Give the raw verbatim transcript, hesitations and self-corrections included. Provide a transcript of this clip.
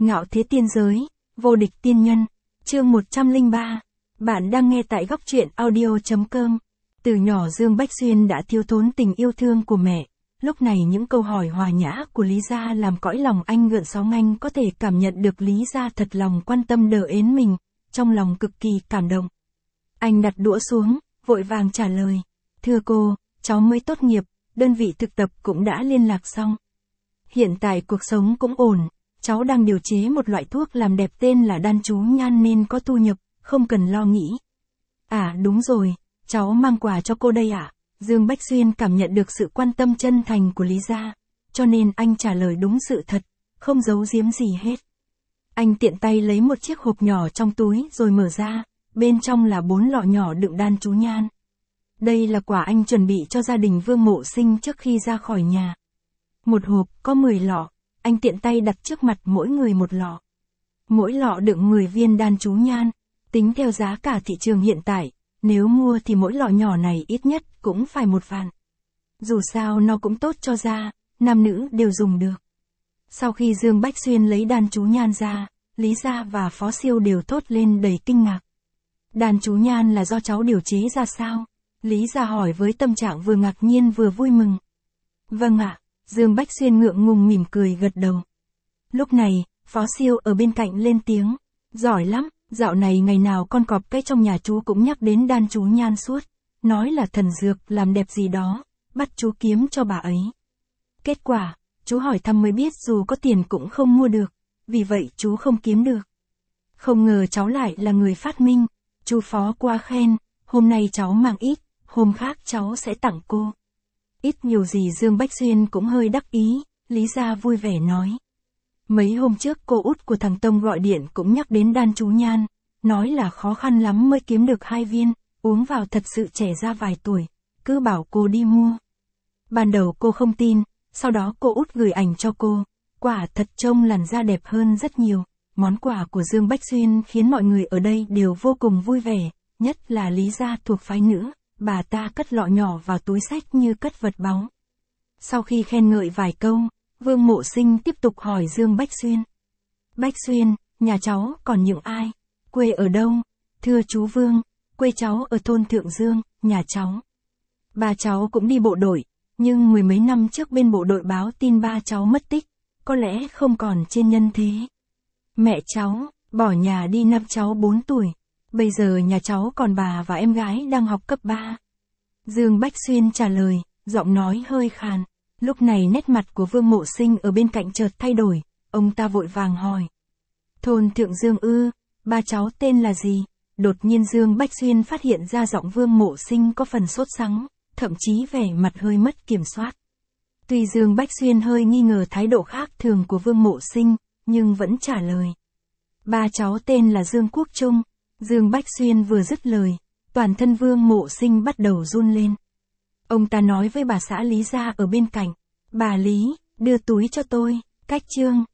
Ngạo thế tiên giới, vô địch tiên nhân, chương một trăm lẻ ba. Bạn đang nghe tại góc truyện audio chấm com. Từ nhỏ Dương Bách Xuyên đã thiếu thốn tình yêu thương của mẹ. Lúc này những câu hỏi hòa nhã của Lý Gia làm cõi lòng anh gợn sóng, anh có thể cảm nhận được Lý Gia thật lòng quan tâm đỡ ến mình, trong lòng cực kỳ cảm động. Anh đặt đũa xuống, vội vàng trả lời. Thưa cô, cháu mới tốt nghiệp, đơn vị thực tập cũng đã liên lạc xong. Hiện tại cuộc sống cũng ổn, cháu đang điều chế một loại thuốc làm đẹp tên là đan chú nhan nên có thu nhập, không cần lo nghĩ. À đúng rồi, cháu mang quà cho cô đây ạ. À? Dương Bách Xuyên cảm nhận được sự quan tâm chân thành của Lý Gia, cho nên anh trả lời đúng sự thật, không giấu giếm gì hết. Anh tiện tay lấy một chiếc hộp nhỏ trong túi rồi mở ra, bên trong là bốn lọ nhỏ đựng đan chú nhan. Đây là quà anh chuẩn bị cho gia đình Vương Mộ Sinh trước khi ra khỏi nhà. Một hộp có mười lọ, anh tiện tay đặt trước mặt mỗi người một lọ. Mỗi lọ đựng mười viên đan chú nhan, tính theo giá cả thị trường hiện tại, nếu mua thì mỗi lọ nhỏ này ít nhất cũng phải một vạn. Dù sao nó cũng tốt cho da, nam nữ đều dùng được. Sau khi Dương Bách Xuyên lấy đan chú nhan ra, Lý Gia và Phó Siêu đều thốt lên đầy kinh ngạc. Đan chú nhan là do cháu điều chế ra sao? Lý Gia hỏi với tâm trạng vừa ngạc nhiên vừa vui mừng. Vâng ạ, Dương Bách Xuyên ngượng ngùng mỉm cười gật đầu. Lúc này, Phó Siêu ở bên cạnh lên tiếng. Giỏi lắm, dạo này ngày nào con cọp cái trong nhà chú cũng nhắc đến đan chú nhan suốt. Nói là thần dược làm đẹp gì đó, bắt chú kiếm cho bà ấy. Kết quả, chú hỏi thăm mới biết dù có tiền cũng không mua được, vì vậy chú không kiếm được. Không ngờ cháu lại là người phát minh, chú Phó quá khen, hôm nay cháu mang ít, hôm khác cháu sẽ tặng cô. Ít nhiều gì Dương Bách Xuyên cũng hơi đắc ý, Lý Gia vui vẻ nói. Mấy hôm trước cô út của thằng Tông gọi điện cũng nhắc đến đan chú nhan, nói là khó khăn lắm mới kiếm được hai viên, uống vào thật sự trẻ ra vài tuổi, cứ bảo cô đi mua. Ban đầu cô không tin, sau đó cô út gửi ảnh cho cô, quả thật trông làn da đẹp hơn rất nhiều. Món quà của Dương Bách Xuyên khiến mọi người ở đây đều vô cùng vui vẻ, nhất là Lý Gia thuộc phái nữ, bà ta cất lọ nhỏ vào túi xách như cất vật báu. Sau khi khen ngợi vài câu, Vương Mộ Sinh tiếp tục hỏi Dương Bách Xuyên. Bách Xuyên, nhà cháu còn những ai? Quê ở đâu? Thưa chú Vương, quê cháu ở thôn Thượng Dương, nhà cháu. Ba cháu cũng đi bộ đội, nhưng mười mấy năm trước bên bộ đội báo tin ba cháu mất tích, có lẽ không còn trên nhân thế. Mẹ cháu, bỏ nhà đi năm cháu bốn tuổi, bây giờ nhà cháu còn bà và em gái đang học cấp ba. Dương Bách Xuyên trả lời, giọng nói hơi khàn. Lúc này nét mặt của Vương Mộ Sinh ở bên cạnh chợt thay đổi, ông ta vội vàng hỏi. Thôn Thượng Dương ư, ba cháu tên là gì? Đột nhiên Dương Bách Xuyên phát hiện ra giọng Vương Mộ Sinh có phần sốt sắng, thậm chí vẻ mặt hơi mất kiểm soát. Tuy Dương Bách Xuyên hơi nghi ngờ thái độ khác thường của Vương Mộ Sinh, nhưng vẫn trả lời. Ba cháu tên là Dương Quốc Trung. Dương Bách Xuyên vừa dứt lời, toàn thân Vương Mộ Sinh bắt đầu run lên. Ông ta nói với bà xã Lý Gia ở bên cạnh, bà Lý, đưa túi cho tôi, cách chương.